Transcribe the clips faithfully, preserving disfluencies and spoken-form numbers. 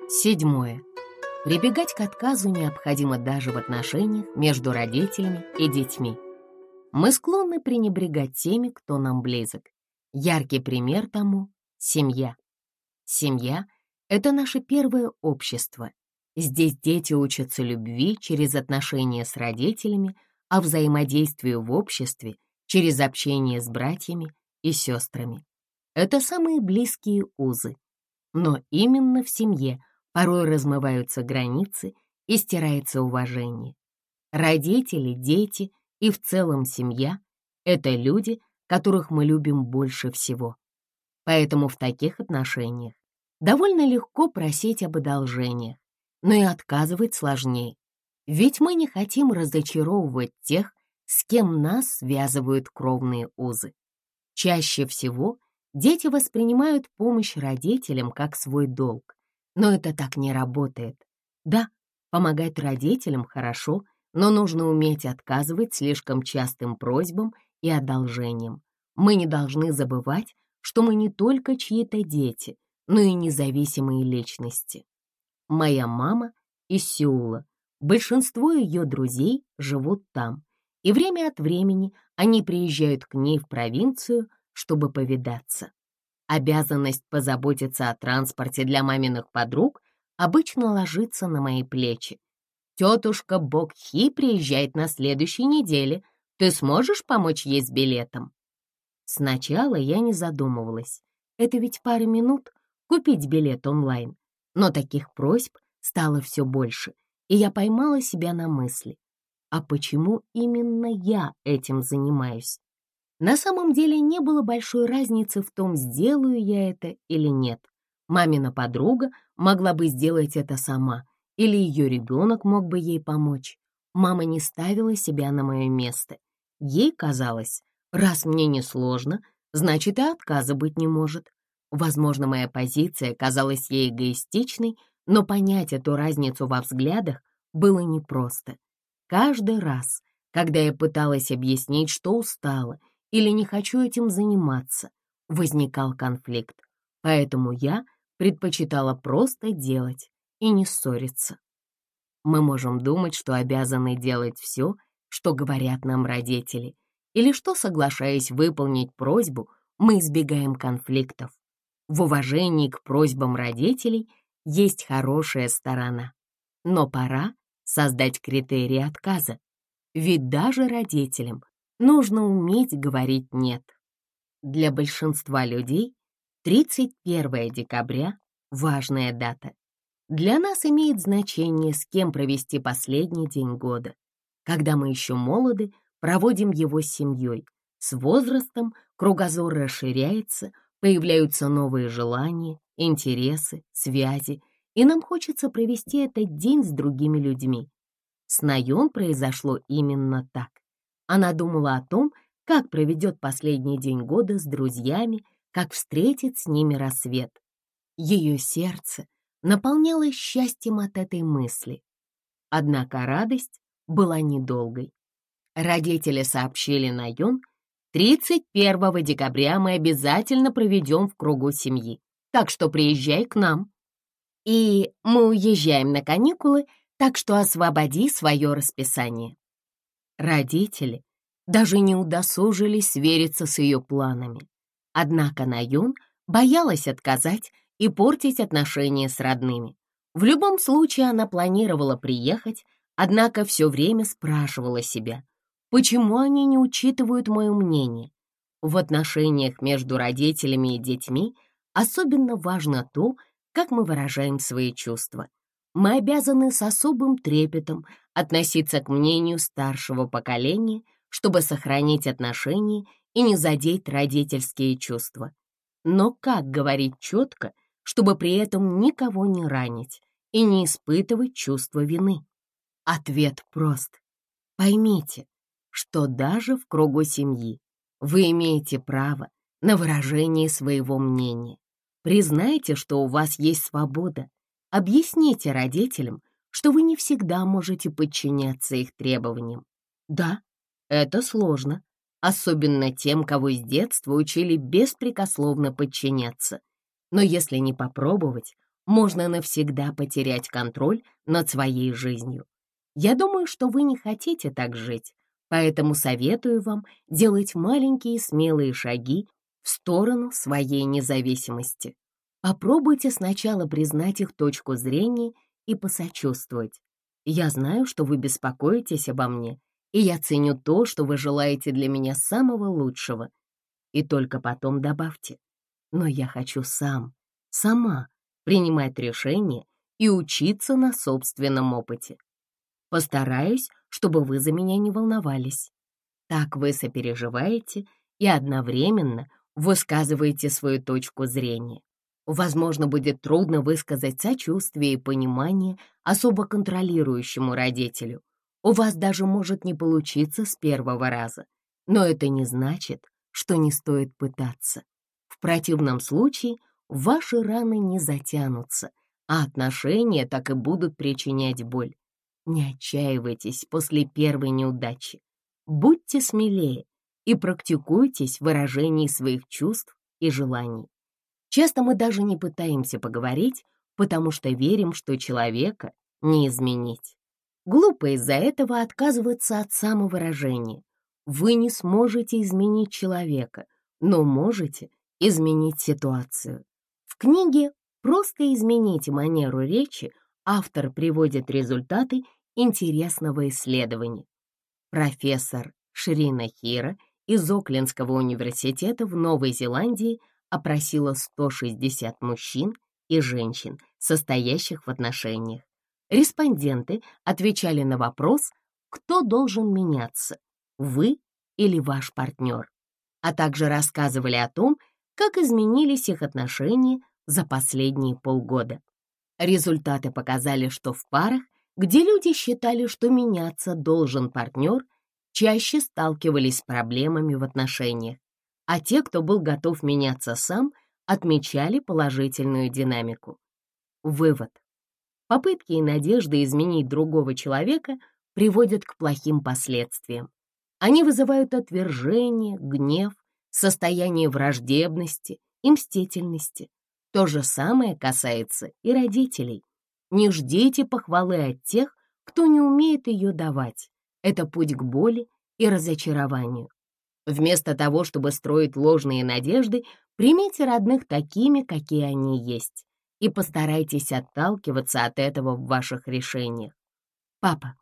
Седьмое. Прибегать к отказу необходимо даже в отношениях между родителями и детьми. Мы склонны пренебрегать теми, кто нам близок. Яркий пример тому — семья. Семья — это наше первое общество. Здесь дети учатся любви через отношения с родителями, а взаимодействию в обществе через общение с братьями и сестрами. Это самые близкие узы. Но именно в семье порой размываются границы и стирается уважение. Родители, дети и в целом семья — это люди, которых мы любим больше всего. Поэтому в таких отношениях довольно легко просить об одолжениях, но и отказывать сложнее. Ведь мы не хотим разочаровывать тех, с кем нас связывают кровные узы. Чаще всего дети воспринимают помощь родителям как свой долг, но это так не работает. Да, помогать родителям хорошо, но нужно уметь отказывать слишком частым просьбам и одолжениям. Мы не должны забывать, что мы не только чьи-то дети, но и независимые личности. Моя мама из Сеула. Большинство ее друзей живут там, и время от времени они приезжают к ней в провинцию, чтобы повидаться. Обязанность позаботиться о транспорте для маминых подруг обычно ложится на мои плечи. «Тетушка Бокхи приезжает на следующей неделе. Ты сможешь помочь ей с билетом?» Сначала я не задумывалась. Это ведь пара минут купить билет онлайн. Но таких просьб стало все больше, и я поймала себя на мысли. А почему именно я этим занимаюсь? На самом деле не было большой разницы в том, сделаю я это или нет. Мамина подруга могла бы сделать это сама, или ее ребенок мог бы ей помочь. Мама не ставила себя на мое место. Ей казалось, раз мне не сложно, значит и отказа быть не может. Возможно, моя позиция казалась ей эгоистичной, но понять эту разницу во взглядах было непросто. Каждый раз, когда я пыталась объяснить, что устала или не хочу этим заниматься, возникал конфликт. Поэтому я предпочитала просто делать и не ссориться. Мы можем думать, что обязаны делать все, что говорят нам родители, или что, соглашаясь выполнить просьбу, мы избегаем конфликтов. В уважении к просьбам родителей есть хорошая сторона, но пора создать критерии отказа, ведь даже родителям нужно уметь говорить «нет». Для большинства людей тридцать первое декабря — важная дата. Для нас имеет значение, с кем провести последний день года. Когда мы еще молоды, проводим его с семьей. С возрастом кругозор расширяется, появляются новые желания, интересы, связи, и нам хочется провести этот день с другими людьми. С Найон произошло именно так. Она думала о том, как проведет последний день года с друзьями, как встретит с ними рассвет. Ее сердце наполнялось счастьем от этой мысли. Однако радость была недолгой. Родители сообщили Найон: тридцать первого декабря мы обязательно проведем в кругу семьи, так что приезжай к нам. И мы уезжаем на каникулы, так что освободи свое расписание. Родители даже не удосужились свериться с ее планами. Однако Найон боялась отказать и портить отношения с родными. В любом случае она планировала приехать, однако все время спрашивала себя, почему они не учитывают мое мнение. В отношениях между родителями и детьми особенно важно то, как мы выражаем свои чувства. Мы обязаны с особым трепетом относиться к мнению старшего поколения, чтобы сохранить отношения и не задеть родительские чувства. Но как говорить четко, чтобы при этом никого не ранить и не испытывать чувство вины? Ответ прост. Поймите, что даже в кругу семьи вы имеете право на выражение своего мнения. Признайте, что у вас есть свобода. Объясните родителям, что вы не всегда можете подчиняться их требованиям. Да, это сложно, особенно тем, кого с детства учили беспрекословно подчиняться. Но если не попробовать, можно навсегда потерять контроль над своей жизнью. Я думаю, что вы не хотите так жить, поэтому советую вам делать маленькие смелые шаги в сторону своей независимости. Попробуйте сначала признать их точку зрения и посочувствовать. Я знаю, что вы беспокоитесь обо мне, и я ценю то, что вы желаете для меня самого лучшего. И только потом добавьте: но я хочу сам, сама принимать решения и учиться на собственном опыте. Постараюсь, чтобы вы за меня не волновались. Так вы сопереживаете и одновременно высказываете свою точку зрения. Возможно, будет трудно высказать сочувствие и понимание особо контролирующему родителю. У вас даже может не получиться с первого раза, но это не значит, что не стоит пытаться. В противном случае ваши раны не затянутся, а отношения так и будут причинять боль. Не отчаивайтесь после первой неудачи. Будьте смелее и практикуйтесь в выражении своих чувств и желаний. Часто мы даже не пытаемся поговорить, потому что верим, что человека не изменить. Глупо из-за этого отказываться от самовыражения. Вы не сможете изменить человека, но можете изменить ситуацию. В книге «Просто измените манеру речи» автор приводит результаты интересного исследования. Профессор Шрина Хира из Оклендского университета в Новой Зеландии опросила сто шестьдесят мужчин и женщин, состоящих в отношениях. Респонденты отвечали на вопрос, кто должен меняться, вы или ваш партнер, а также рассказывали о том, как изменились их отношения за последние полгода. Результаты показали, что в парах, где люди считали, что меняться должен партнер, чаще сталкивались с проблемами в отношениях, а те, кто был готов меняться сам, отмечали положительную динамику. Вывод. Попытки и надежды изменить другого человека приводят к плохим последствиям. Они вызывают отвержение, гнев, состояние враждебности и мстительности. То же самое касается и родителей. Не ждите похвалы от тех, кто не умеет ее давать. Это путь к боли и разочарованию. Вместо того, чтобы строить ложные надежды, примите родных такими, какие они есть, и постарайтесь отталкиваться от этого в ваших решениях. Папа,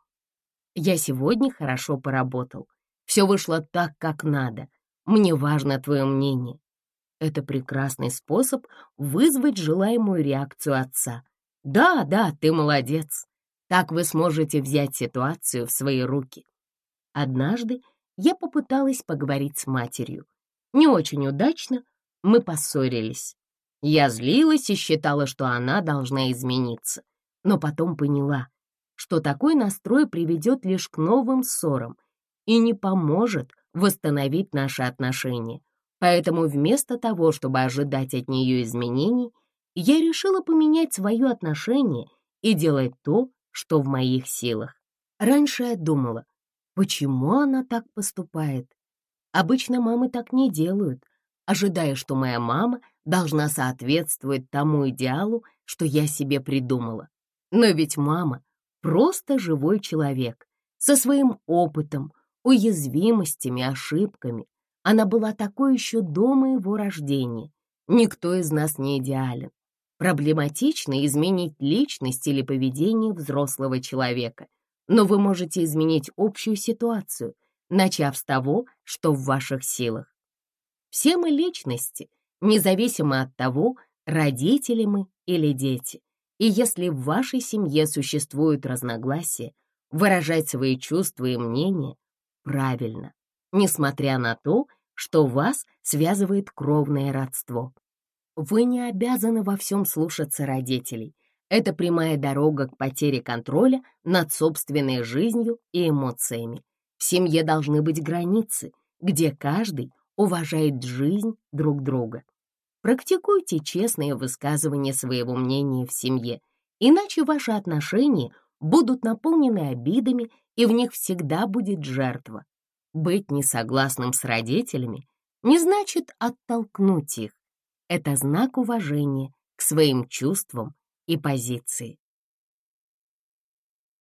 я сегодня хорошо поработал. Все вышло так, как надо. Мне важно твое мнение. Это прекрасный способ вызвать желаемую реакцию отца. Да, да, ты молодец. Так вы сможете взять ситуацию в свои руки. Однажды я попыталась поговорить с матерью. Не очень удачно, мы поссорились. Я злилась и считала, что она должна измениться. Но потом поняла, что такой настрой приведет лишь к новым ссорам и не поможет восстановить наши отношения. Поэтому вместо того, чтобы ожидать от нее изменений, я решила поменять свое отношение и делать то, что в моих силах. Раньше я думала, почему она так поступает? Обычно мамы так не делают, ожидая, что моя мама должна соответствовать тому идеалу, что я себе придумала. Но ведь мама просто живой человек, со своим опытом, уязвимостями, ошибками. Она была такой еще до моего рождения. Никто из нас не идеален. Проблематично изменить личность или поведение взрослого человека, но вы можете изменить общую ситуацию, начав с того, что в ваших силах. Все мы личности, независимо от того, родители мы или дети. И если в вашей семье существуют разногласия, выражать свои чувства и мнения правильно, несмотря на то, что вас связывает кровное родство. Вы не обязаны во всем слушаться родителей. Это прямая дорога к потере контроля над собственной жизнью и эмоциями. В семье должны быть границы, где каждый уважает жизнь друг друга. Практикуйте честные высказывания своего мнения в семье, иначе ваши отношения будут наполнены обидами, и в них всегда будет жертва. Быть несогласным с родителями не значит оттолкнуть их. Это знак уважения к своим чувствам и позиции.